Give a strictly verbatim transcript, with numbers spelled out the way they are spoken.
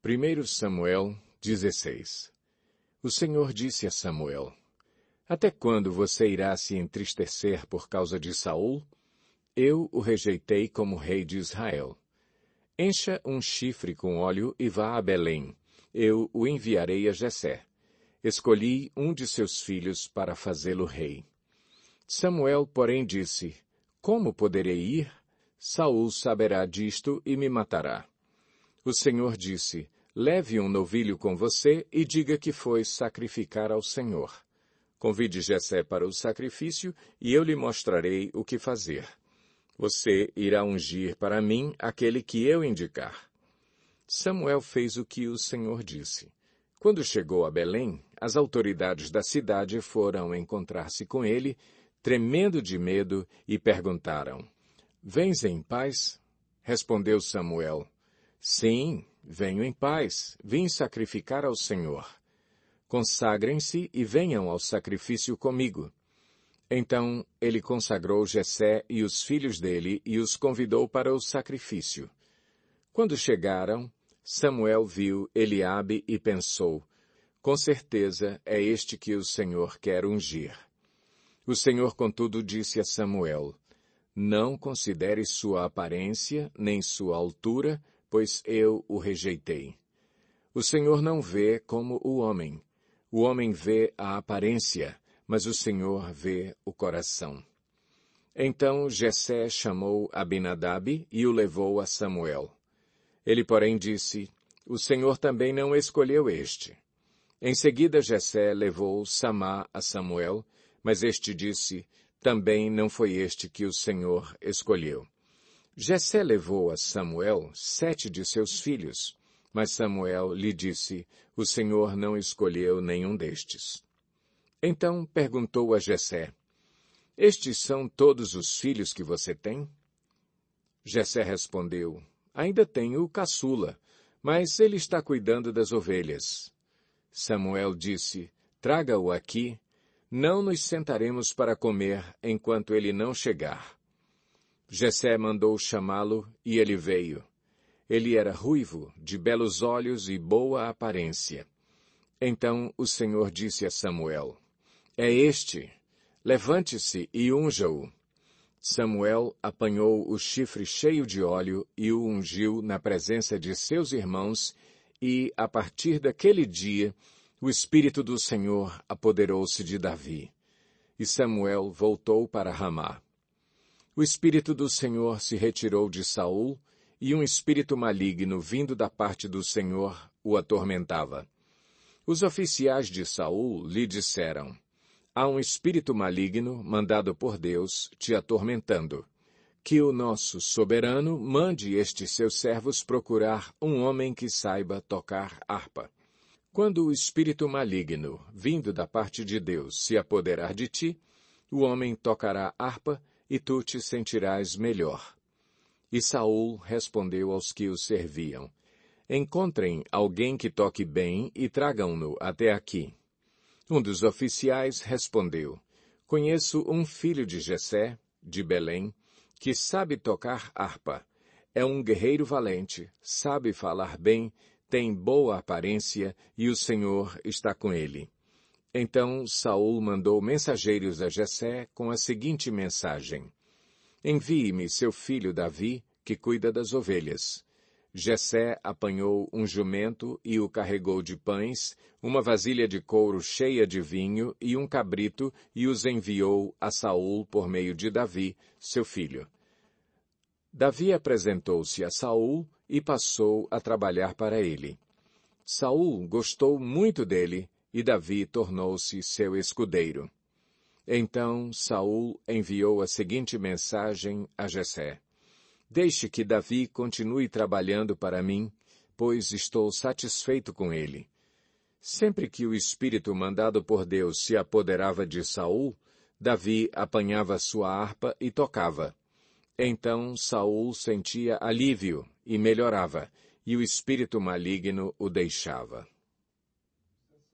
primeiro Samuel dezesseis. O Senhor disse a Samuel: Até quando você irá se entristecer por causa de Saul? Eu o rejeitei como rei de Israel. Encha um chifre com óleo e vá a Belém. Eu o enviarei a Jessé. Escolhi um de seus filhos para fazê-lo rei. Samuel, porém, disse: Como poderei ir? Saul saberá disto e me matará. O Senhor disse: Leve um novilho com você e diga que foi sacrificar ao Senhor. Convide Jessé para o sacrifício e eu lhe mostrarei o que fazer. Você irá ungir para mim aquele que eu indicar. Samuel fez o que o Senhor disse. Quando chegou a Belém, as autoridades da cidade foram encontrar-se com ele, tremendo de medo, e perguntaram: Vens em paz? Respondeu Samuel: Sim, venho em paz, vim sacrificar ao Senhor. Consagrem-se e venham ao sacrifício comigo. Então ele consagrou Jessé e os filhos dele e os convidou para o sacrifício. Quando chegaram, Samuel viu Eliabe e pensou: Com certeza é este que o Senhor quer ungir. O Senhor, contudo, disse a Samuel: Não considere sua aparência, nem sua altura, pois eu o rejeitei. O Senhor não vê como o homem. O homem vê a aparência, mas o Senhor vê o coração. Então Jessé chamou Abinadab e o levou a Samuel. Ele, porém, disse: O Senhor também não escolheu este. Em seguida Jessé levou Samá a Samuel, mas este disse: Também não foi este que o Senhor escolheu. Jessé levou a Samuel sete de seus filhos, mas Samuel lhe disse: O Senhor não escolheu nenhum destes. Então perguntou a Jessé: Estes são todos os filhos que você tem? Jessé respondeu: Ainda tenho o caçula, mas ele está cuidando das ovelhas. Samuel disse: Traga-o aqui. Não nos sentaremos para comer enquanto ele não chegar. Jessé mandou chamá-lo e ele veio. Ele era ruivo, de belos olhos e boa aparência. Então o Senhor disse a Samuel: É este. Levante-se e unja-o. Samuel apanhou o chifre cheio de óleo e o ungiu na presença de seus irmãos, e, a partir daquele dia, o Espírito do Senhor apoderou-se de Davi. E Samuel voltou para Ramá. O Espírito do Senhor se retirou de Saul, e um espírito maligno vindo da parte do Senhor o atormentava. Os oficiais de Saul lhe disseram: Há um espírito maligno, mandado por Deus, te atormentando. Que o nosso soberano mande estes seus servos procurar um homem que saiba tocar harpa. Quando o espírito maligno, vindo da parte de Deus, se apoderar de ti, o homem tocará harpa e tu te sentirás melhor. E Saul respondeu aos que o serviam: Encontrem alguém que toque bem e tragam-no até aqui. Um dos oficiais respondeu: Conheço um filho de Jessé, de Belém, que sabe tocar harpa. É um guerreiro valente, sabe falar bem, tem boa aparência e o Senhor está com ele. Então Saul mandou mensageiros a Jessé com a seguinte mensagem: Envie-me seu filho Davi, que cuida das ovelhas. Jessé apanhou um jumento e o carregou de pães, uma vasilha de couro cheia de vinho e um cabrito, e os enviou a Saul por meio de Davi, seu filho. Davi apresentou-se a Saul e passou a trabalhar para ele. Saul gostou muito dele, e Davi tornou-se seu escudeiro. Então Saul enviou a seguinte mensagem a Jessé: Deixe que Davi continue trabalhando para mim, pois estou satisfeito com ele. Sempre que o espírito mandado por Deus se apoderava de Saul, Davi apanhava sua harpa e tocava. Então Saul sentia alívio e melhorava, e o espírito maligno o deixava.